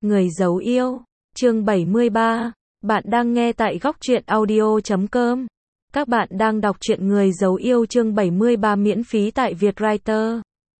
Người giấu yêu, chương 73. Bạn đang nghe tại góc truyện audio.com. Các bạn đang đọc truyện Người giấu yêu chương 73 miễn phí tại Vietwriter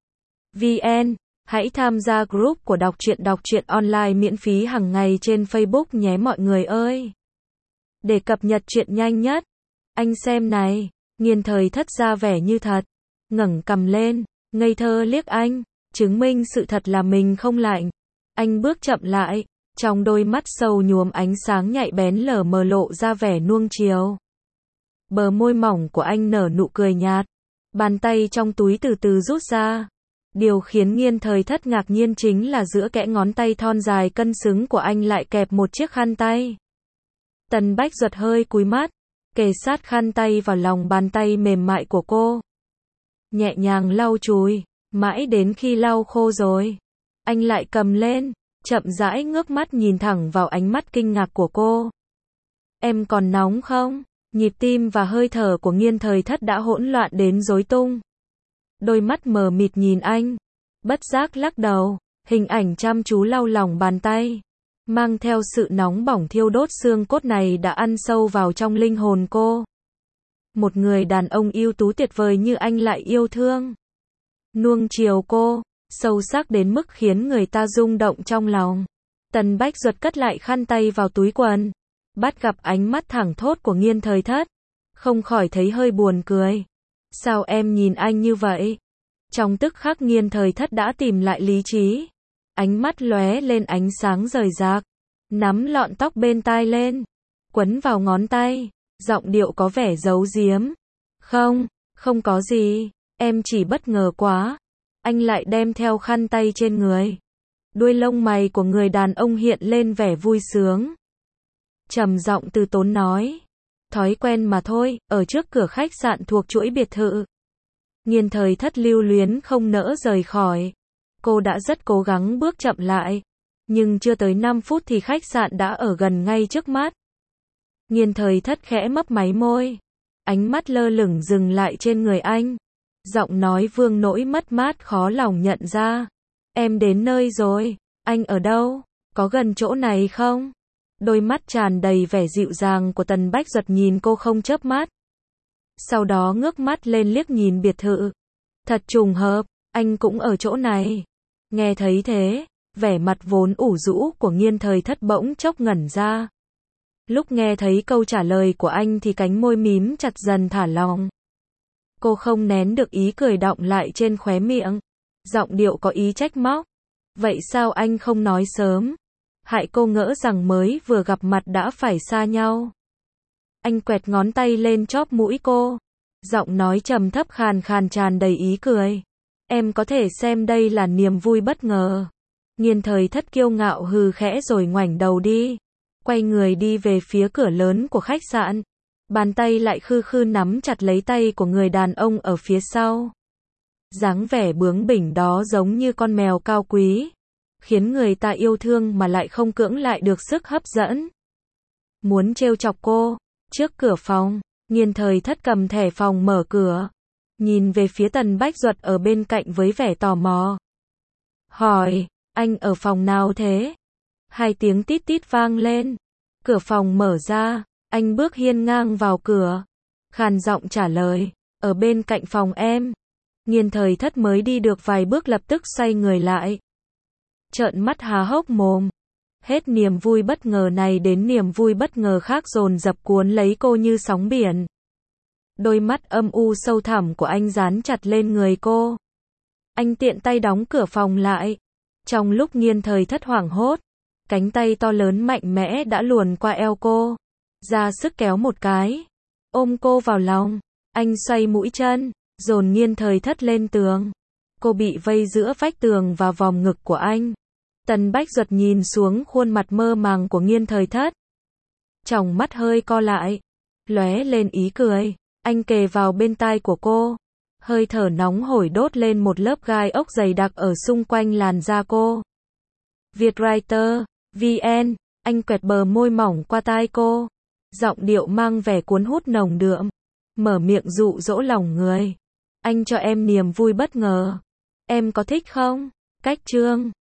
VN. Hãy tham gia group của đọc truyện online miễn phí hàng ngày trên Facebook nhé mọi người ơi. Để cập nhật truyện nhanh nhất. Anh xem này, Nghiên Thời Thất ra vẻ như thật, ngẩng cằm lên, ngây thơ liếc anh, chứng minh sự thật là mình không lạnh. Anh bước chậm lại, trong đôi mắt sâu nhuốm ánh sáng nhạy bén lờ mờ lộ ra vẻ nuông chiều. Bờ môi mỏng của anh nở nụ cười nhạt, bàn tay trong túi từ từ rút ra. Điều khiến Nghiên Thời Thất ngạc nhiên chính là giữa kẽ ngón tay thon dài cân xứng của anh lại kẹp một chiếc khăn tay. Tần Bách Duật hơi cúi mắt, kề sát khăn tay vào lòng bàn tay mềm mại của cô. Nhẹ nhàng lau chùi, mãi đến khi lau khô rồi, anh lại cầm lên, chậm rãi ngước mắt nhìn thẳng vào ánh mắt kinh ngạc của cô. Em còn nóng không? Nhịp tim và hơi thở của Nghiên Thời Thất đã hỗn loạn đến rối tung. Đôi mắt mờ mịt nhìn anh, bất giác lắc đầu, hình ảnh chăm chú lau lòng bàn tay, mang theo sự nóng bỏng thiêu đốt xương cốt này đã ăn sâu vào trong linh hồn cô. Một người đàn ông ưu tú tuyệt vời như anh lại yêu thương, nuông chiều cô, sâu sắc đến mức khiến người ta rung động trong lòng. Tần Bách Duật cất lại khăn tay vào túi quần, bắt gặp ánh mắt thẳng thốt của Nghiên Thời Thất, không khỏi thấy hơi buồn cười. Sao em nhìn anh như vậy? Trong tức khắc Nghiên Thời Thất đã tìm lại lý trí, ánh mắt lóe lên ánh sáng rời rạc, nắm lọn tóc bên tai lên, quấn vào ngón tay, giọng điệu có vẻ giấu giếm. Không có gì, em chỉ bất ngờ quá. Anh lại đem theo khăn tay trên người. Đuôi lông mày của người đàn ông hiện lên vẻ vui sướng. Trầm giọng từ tốn nói, thói quen mà thôi. Ở trước cửa khách sạn thuộc chuỗi biệt thự, Nghiên Thời Thất lưu luyến không nỡ rời khỏi. Cô đã rất cố gắng bước chậm lại, nhưng chưa tới 5 phút thì khách sạn đã ở gần ngay trước mắt. Nghiên Thời Thất khẽ mấp máy môi, ánh mắt lơ lửng dừng lại trên người anh, giọng nói vương nỗi mất mát khó lòng nhận ra. Em đến nơi rồi. Anh ở đâu? Có gần chỗ này không? Đôi mắt tràn đầy vẻ dịu dàng của Tần Bách Duật nhìn cô không chớp mắt, sau đó ngước mắt lên liếc nhìn biệt thự. Thật trùng hợp, anh cũng ở chỗ này. Nghe thấy thế, vẻ mặt vốn ủ rũ của Nghiên Thời Thất bỗng chốc ngẩn ra. Lúc nghe thấy câu trả lời của anh thì cánh môi mím chặt dần thả lỏng. Cô không nén được ý cười đọng lại trên khóe miệng, giọng điệu có ý trách móc. Vậy sao anh không nói sớm? Hại cô ngỡ rằng mới vừa gặp mặt đã phải xa nhau. Anh quẹt ngón tay lên chóp mũi cô, giọng nói trầm thấp khàn khàn tràn đầy ý cười. Em có thể xem đây là niềm vui bất ngờ. Nghiên Thời Thất kiêu ngạo hừ khẽ rồi ngoảnh đầu đi, quay người đi về phía cửa lớn của khách sạn. Bàn tay lại khư khư nắm chặt lấy tay của người đàn ông ở phía sau. Dáng vẻ bướng bỉnh đó giống như con mèo cao quý, khiến người ta yêu thương mà lại không cưỡng lại được sức hấp dẫn. Muốn trêu chọc cô. Trước cửa phòng, Nghiên Thời Thất cầm thẻ phòng mở cửa, nhìn về phía Tần Bách Duật ở bên cạnh với vẻ tò mò. Hỏi, anh ở phòng nào thế? Hai tiếng tít tít vang lên. Cửa phòng mở ra, anh bước hiên ngang vào cửa, khàn giọng trả lời, ở bên cạnh phòng em. Nghiên Thời Thất mới đi được vài bước lập tức xoay người lại, trợn mắt há hốc mồm. Hết niềm vui bất ngờ này đến niềm vui bất ngờ khác dồn dập cuốn lấy cô như sóng biển. Đôi mắt âm u sâu thẳm của anh dán chặt lên người cô. Anh tiện tay đóng cửa phòng lại. Trong lúc Nghiên Thời Thất hoảng hốt, cánh tay to lớn mạnh mẽ đã luồn qua eo cô, ra sức kéo một cái, ôm cô vào lòng. Anh xoay mũi chân, dồn Nghiên Thời Thất lên tường. Cô bị vây giữa vách tường và vòng ngực của anh. Tần Bách Duật nhìn xuống khuôn mặt mơ màng của Nghiên Thời Thất, tròng mắt hơi co lại, lóe lên ý cười. Anh kề vào bên tai của cô, hơi thở nóng hổi đốt lên một lớp gai ốc dày đặc ở xung quanh làn da cô. Vietwriter VN. Anh quẹt bờ môi mỏng qua tai cô, giọng điệu mang vẻ cuốn hút nồng đượm, mở miệng dụ dỗ lòng người. Anh cho em niềm vui bất ngờ. Em có thích không? Cách chương